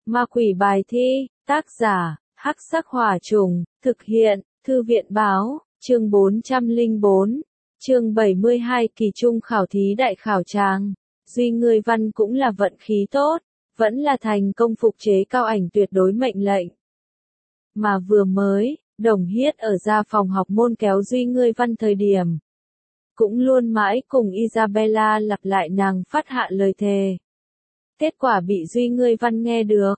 Ma quỷ bài thi, tác giả, Hắc Sắc Hỏa Trùng, thực hiện, Thư viện báo, chương 404, chương 72 kỳ trung khảo thí đại khảo tràng. Duy ngươi văn cũng là vận khí tốt, vẫn là thành công phục chế cao ảnh tuyệt đối mệnh lệnh. Mà vừa mới, Đồng Hiết ở ra phòng học môn kéo Duy ngươi văn thời điểm. Cũng luôn mãi cùng Isabella lặp lại nàng phát hạ lời thề. Kết quả bị Duy ngươi văn nghe được.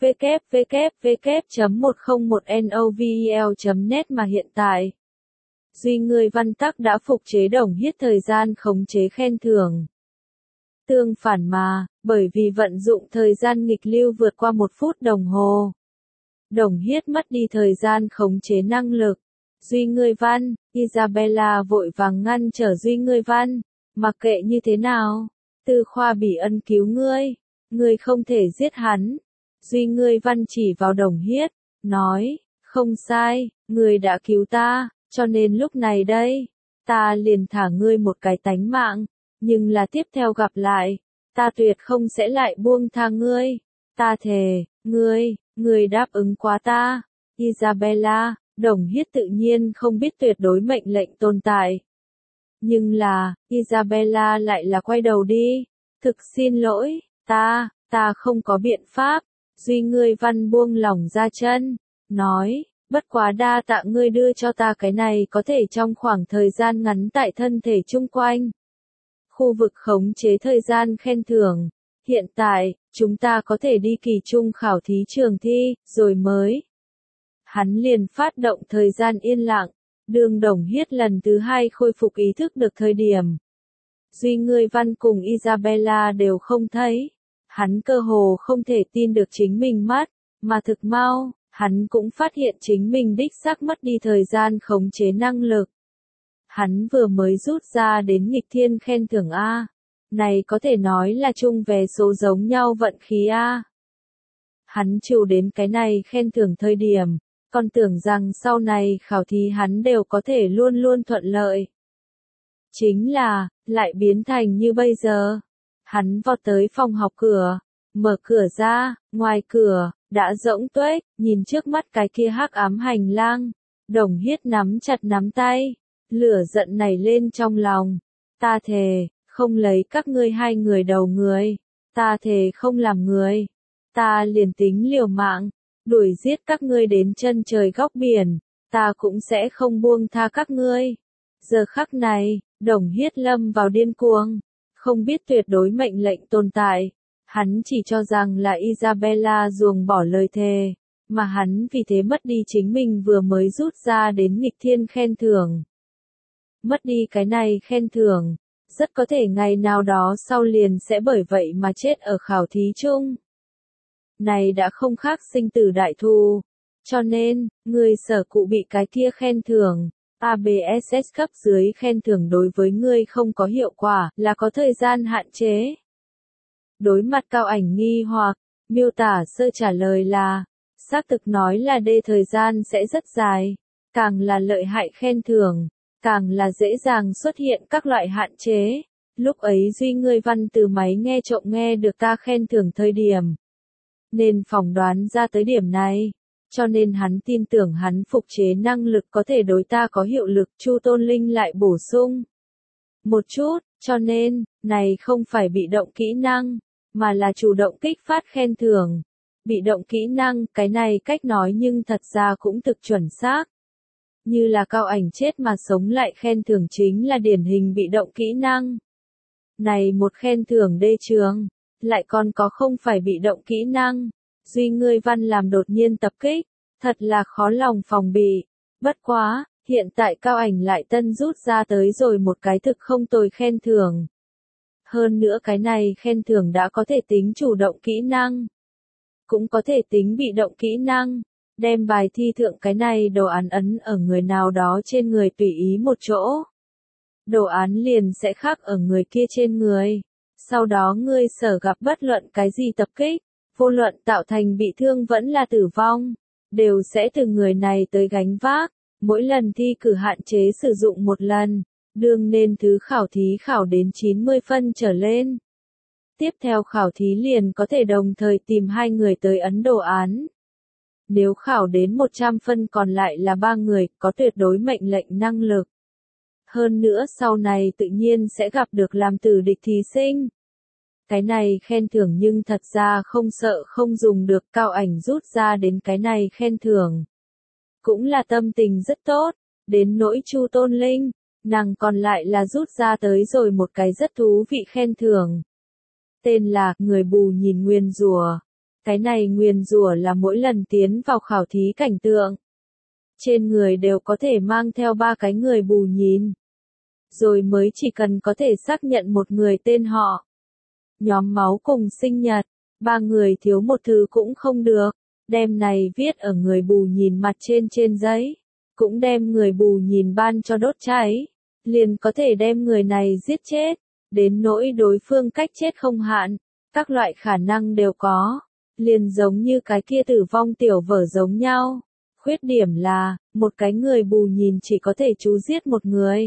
www.101novel.net mà hiện tại. Duy ngươi văn tắc đã phục chế Đồng Hiết thời gian khống chế khen thưởng. Tương phản mà, bởi vì vận dụng thời gian nghịch lưu vượt qua 1 phút đồng hồ. Đồng Hiết mất đi thời gian khống chế năng lực. Duy ngươi văn, Isabella vội vàng ngăn trở Duy ngươi văn, mặc kệ như thế nào, Tư Khoa Bỉ Ân cứu ngươi không thể giết hắn. Duy ngươi văn chỉ vào Đồng Hiết, nói, không sai, ngươi đã cứu ta, cho nên lúc này đây, ta liền thả ngươi một cái tánh mạng, nhưng là tiếp theo gặp lại, ta tuyệt không sẽ lại buông tha ngươi, ta thề, ngươi đáp ứng quá ta. Isabella, Đồng Hiết tự nhiên không biết tuyệt đối mệnh lệnh tồn tại. Nhưng là, Isabella lại là quay đầu đi, thực xin lỗi, ta không có biện pháp. Duy ngươi văn buông lỏng ra chân, nói, bất quá đa tạ ngươi đưa cho ta cái này có thể trong khoảng thời gian ngắn tại thân thể chung quanh. Khu vực khống chế thời gian khen thưởng, hiện tại, chúng ta có thể đi kỳ trung khảo thí trường thi, rồi mới. Hắn liền phát động thời gian yên lặng, đường Đồng Hiết lần thứ 2 khôi phục ý thức được thời điểm. Duy ngươi văn cùng Isabella đều không thấy. Hắn cơ hồ không thể tin được chính mình mắt, mà thực mau, hắn cũng phát hiện chính mình đích xác mất đi thời gian khống chế năng lực. Hắn vừa mới rút ra đến nghịch thiên khen thưởng A. Này có thể nói là chung về số giống nhau vận khí A. Hắn chịu đến cái này khen thưởng thời điểm, còn tưởng rằng sau này khảo thí hắn đều có thể luôn luôn thuận lợi. Chính là, lại biến thành như bây giờ. Hắn vọt tới phòng học cửa, mở cửa ra, ngoài cửa, đã rỗng tuếch, nhìn trước mắt cái kia hắc ám hành lang. Đồng Hiết nắm chặt nắm tay, lửa giận nảy lên trong lòng. Ta thề, không lấy các ngươi 2 người đầu người, ta thề không làm người. Ta liền tính liều mạng, đuổi giết các ngươi đến chân trời góc biển, ta cũng sẽ không buông tha các ngươi. Giờ khắc này, Đồng Hiết lâm vào điên cuồng. Không biết tuyệt đối mệnh lệnh tồn tại, hắn chỉ cho rằng là Isabella ruồng bỏ lời thề, mà hắn vì thế mất đi chính mình vừa mới rút ra đến nghịch thiên khen thưởng. Mất đi cái này khen thưởng, rất có thể ngày nào đó sau liền sẽ bởi vậy mà chết ở khảo thí chung. Này đã không khác sinh tử đại thù, cho nên, người sở cụ bị cái kia khen thưởng. ABSS cấp dưới khen thưởng đối với ngươi không có hiệu quả, là có thời gian hạn chế. Đối mặt cao ảnh nghi hoặc, miêu tả sơ trả lời là, xác thực nói là thời gian sẽ rất dài, càng là lợi hại khen thưởng, càng là dễ dàng xuất hiện các loại hạn chế. Lúc ấy Duy ngươi văn từ máy nghe trộm nghe được ta khen thưởng thời điểm, nên phỏng đoán ra tới điểm này. Cho nên hắn tin tưởng hắn phục chế năng lực có thể đối ta có hiệu lực. Chu Tôn Linh lại bổ sung một chút, cho nên, này không phải bị động kỹ năng, mà là chủ động kích phát khen thưởng. Bị động kỹ năng, cái này cách nói nhưng thật ra cũng thực chuẩn xác. Như là cao ảnh chết mà sống lại khen thưởng chính là điển hình bị động kỹ năng. Này một khen thưởng trường, lại còn có không phải bị động kỹ năng. Duy ngươi văn làm đột nhiên tập kích, thật là khó lòng phòng bị. Bất quá, hiện tại cao ảnh lại tân rút ra tới rồi một cái thực không tồi khen thưởng. Hơn nữa cái này khen thưởng đã có thể tính chủ động kỹ năng, cũng có thể tính bị động kỹ năng. Đem bài thi thượng cái này đồ án ấn ở người nào đó trên người tùy ý một chỗ. Đồ án liền sẽ khác ở người kia trên người. Sau đó ngươi sở gặp bất luận cái gì tập kích, vô luận tạo thành bị thương vẫn là tử vong, đều sẽ từ người này tới gánh vác. Mỗi lần thi cử hạn chế sử dụng một lần, đương nên thứ khảo thí khảo đến 90 phân trở lên. Tiếp theo khảo thí liền có thể đồng thời tìm 2 người tới ấn đồ án. Nếu khảo đến 100 phân còn lại là 3 người, có tuyệt đối mệnh lệnh năng lực. Hơn nữa sau này tự nhiên sẽ gặp được làm tử địch thí sinh. Cái này khen thưởng nhưng thật ra không sợ không dùng được, Cao Ảnh rút ra đến cái này khen thưởng. Cũng là tâm tình rất tốt, đến nỗi Chu Tôn Linh, nàng còn lại là rút ra tới rồi một cái rất thú vị khen thưởng. Tên là, người bù nhìn nguyền rủa. Cái này nguyền rủa là mỗi lần tiến vào khảo thí cảnh tượng. Trên người đều có thể mang theo 3 cái người bù nhìn. Rồi mới chỉ cần có thể xác nhận một người tên họ. Nhóm máu cùng sinh nhật, 3 người thiếu một thứ cũng không được. Đem này viết ở người bù nhìn mặt trên giấy. Cũng đem người bù nhìn ban cho đốt cháy. Liền có thể đem người này giết chết. Đến nỗi đối phương cách chết không hạn. Các loại khả năng đều có. Liền giống như cái kia tử vong tiểu vở giống nhau. Khuyết điểm là, một cái người bù nhìn chỉ có thể chú giết một người.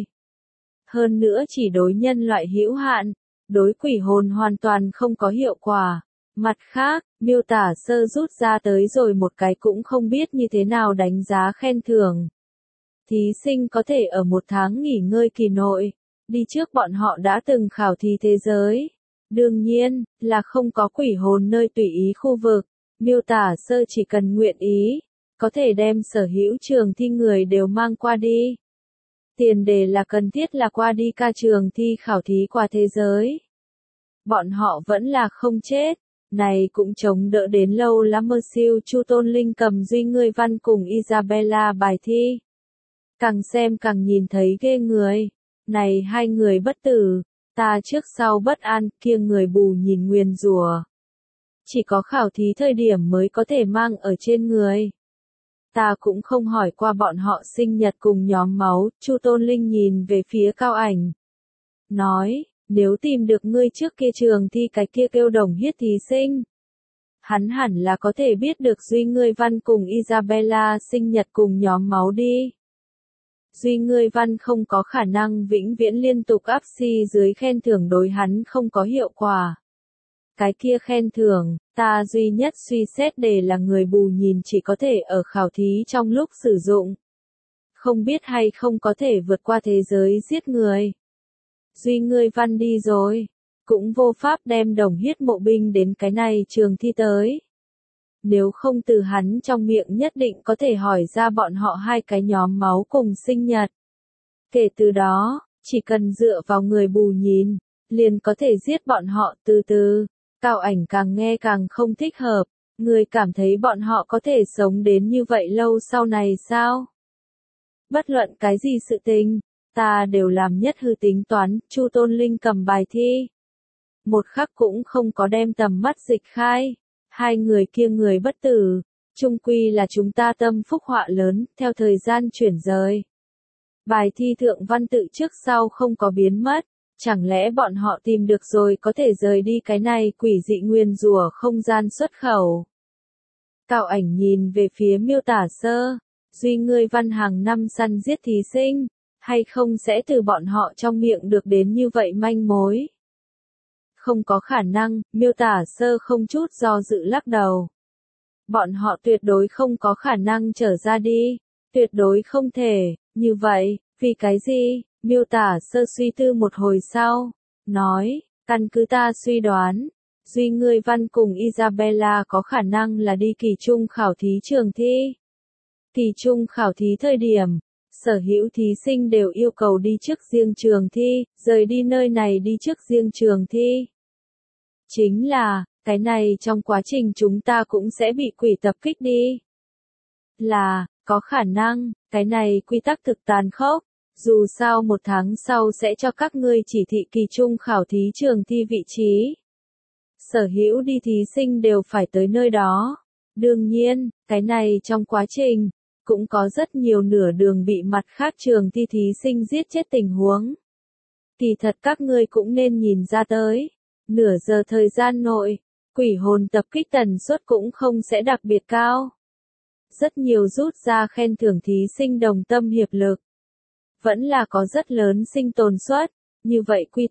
Hơn nữa chỉ đối nhân loại hữu hạn, đối quỷ hồn hoàn toàn không có hiệu quả. Mặt khác, miêu tả sơ rút ra tới rồi một cái cũng không biết như thế nào đánh giá khen thưởng. Thí sinh có thể ở 1 tháng nghỉ ngơi kỳ nội, đi trước bọn họ đã từng khảo thí thế giới. Đương nhiên, là không có quỷ hồn nơi tùy ý khu vực, miêu tả sơ chỉ cần nguyện ý, có thể đem sở hữu trường thi người đều mang qua đi. Tiền đề là cần thiết là qua đi ca trường thi khảo thí qua thế giới. Bọn họ vẫn là không chết, này cũng chống đỡ đến lâu lắm mơ siêu Chu Tôn Linh cầm Duy Ngươi Văn cùng Isabella bài thi. Càng xem càng nhìn thấy ghê người, này 2 người bất tử. Ta trước sau bất an, kia người bù nhìn nguyền rủa. Chỉ có khảo thí thời điểm mới có thể mang ở trên người. Ta cũng không hỏi qua bọn họ sinh nhật cùng nhóm máu, Chu Tôn Linh nhìn về phía Cao Ảnh. Nói, nếu tìm được ngươi trước kia trường thi cái kia kêu đồng hiết thí sinh. Hắn hẳn là có thể biết được Duy Ngươi Văn cùng Isabella sinh nhật cùng nhóm máu đi. Duy Ngươi Văn không có khả năng vĩnh viễn liên tục áp si dưới khen thưởng đối hắn không có hiệu quả. Cái kia khen thưởng, ta duy nhất suy xét để là người bù nhìn chỉ có thể ở khảo thí trong lúc sử dụng. Không biết hay không có thể vượt qua thế giới giết người. Duy Ngươi Văn đi rồi, cũng vô pháp đem đồng hiết mộ binh đến cái này trường thi tới. Nếu không từ hắn trong miệng nhất định có thể hỏi ra bọn họ 2 cái nhóm máu cùng sinh nhật. Kể từ đó, chỉ cần dựa vào người bù nhìn, liền có thể giết bọn họ từ từ. Cao Ảnh càng nghe càng không thích hợp, người cảm thấy bọn họ có thể sống đến như vậy lâu sau này sao? Bất luận cái gì sự tình, ta đều làm nhất hư tính toán, Chu Tôn Linh cầm bài thi. Một khắc cũng không có đem tầm mắt dịch khai. 2 người kia người bất tử, chung quy là chúng ta tâm phúc họa lớn, theo thời gian chuyển rời. Bài thi thượng văn tự trước sau không có biến mất, chẳng lẽ bọn họ tìm được rồi có thể rời đi cái này quỷ dị nguyên rủa không gian xuất khẩu. Cao Ảnh nhìn về phía miêu tả sơ, Duy Ngươi Văn hàng năm săn giết thí sinh, hay không sẽ từ bọn họ trong miệng được đến như vậy manh mối. Không có khả năng, miêu tả sơ không chút do dự lắc đầu. Bọn họ tuyệt đối không có khả năng trở ra đi, tuyệt đối không thể, như vậy, vì cái gì, miêu tả sơ suy tư một hồi sau, nói, căn cứ ta suy đoán, Duy Ngươi Văn cùng Isabella có khả năng là đi kỳ trung khảo thí trường thi. Kỳ trung khảo thí thời điểm, sở hữu thí sinh đều yêu cầu đi trước riêng trường thi, rời đi nơi này đi trước riêng trường thi. Chính là, cái này trong quá trình chúng ta cũng sẽ bị quỷ tập kích đi. Là, có khả năng, cái này quy tắc thực tàn khốc, dù sao 1 tháng sau sẽ cho các ngươi chỉ thị kỳ trung khảo thí trường thi vị trí. Sở hữu đi thí sinh đều phải tới nơi đó. Đương nhiên, cái này trong quá trình, cũng có rất nhiều nửa đường bị mặt khác trường thi thí sinh giết chết tình huống. Kỳ thật các ngươi cũng nên nhìn ra tới. Nửa giờ thời gian nội, quỷ hồn tập kích tần suất cũng không sẽ đặc biệt cao. Rất nhiều rút ra khen thưởng thí sinh đồng tâm hiệp lực. Vẫn là có rất lớn sinh tồn suất, như vậy quy tắc,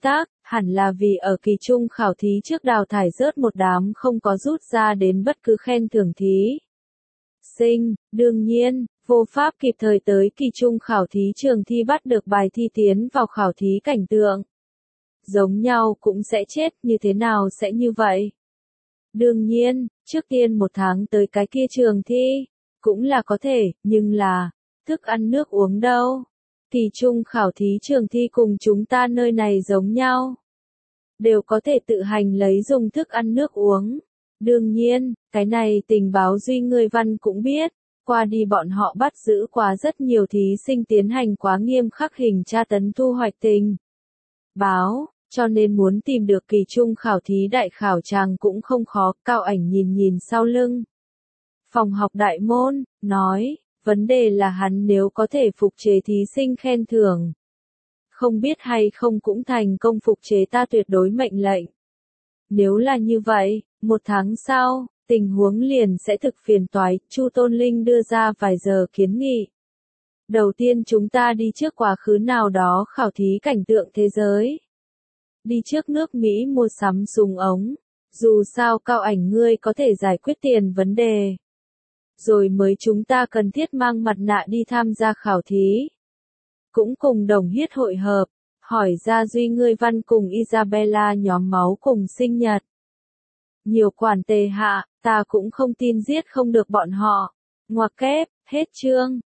Hẳn là vì ở kỳ trung khảo thí trước đào thải rớt một đám không có rút ra đến bất cứ khen thưởng thí sinh, đương nhiên, vô pháp kịp thời tới kỳ trung khảo thí trường thi bắt được bài thi tiến vào khảo thí cảnh tượng. Giống nhau cũng sẽ chết, như thế nào sẽ như vậy? Đương nhiên, trước tiên một tháng tới cái kia trường thi, cũng là có thể, nhưng là, thức ăn nước uống đâu? Kỳ trung khảo thí trường thi cùng chúng ta nơi này giống nhau. Đều có thể tự hành lấy dùng thức ăn nước uống. Đương nhiên, cái này tình báo Duy người văn cũng biết, qua đi bọn họ bắt giữ quá rất nhiều thí sinh tiến hành quá nghiêm khắc hình tra tấn thu hoạch tình báo, cho nên muốn tìm được kỳ trung khảo thí đại khảo chàng cũng không khó. Cao Ảnh nhìn nhìn sau lưng phòng học đại môn, nói, vấn đề là hắn nếu có thể phục chế thí sinh khen thưởng, không biết hay không cũng thành công phục chế ta tuyệt đối mệnh lệnh. Nếu là như vậy, một tháng sau, tình huống liền sẽ thực phiền toái. Chu Tôn Linh đưa ra vài giờ kiến nghị. Đầu tiên chúng ta đi trước quá khứ nào đó khảo thí cảnh tượng thế giới. Đi trước nước Mỹ mua sắm súng ống. Dù sao Cao Ảnh ngươi có thể giải quyết tiền vấn đề. Rồi mới chúng ta cần thiết mang mặt nạ đi tham gia khảo thí. Cũng cùng Đồng Hiết hội hợp, hỏi ra Duy ngươi văn cùng Isabella nhóm máu cùng sinh nhật. Nhiều quản tề hạ, ta cũng không tin giết không được bọn họ. Ngoặc kép, hết chương.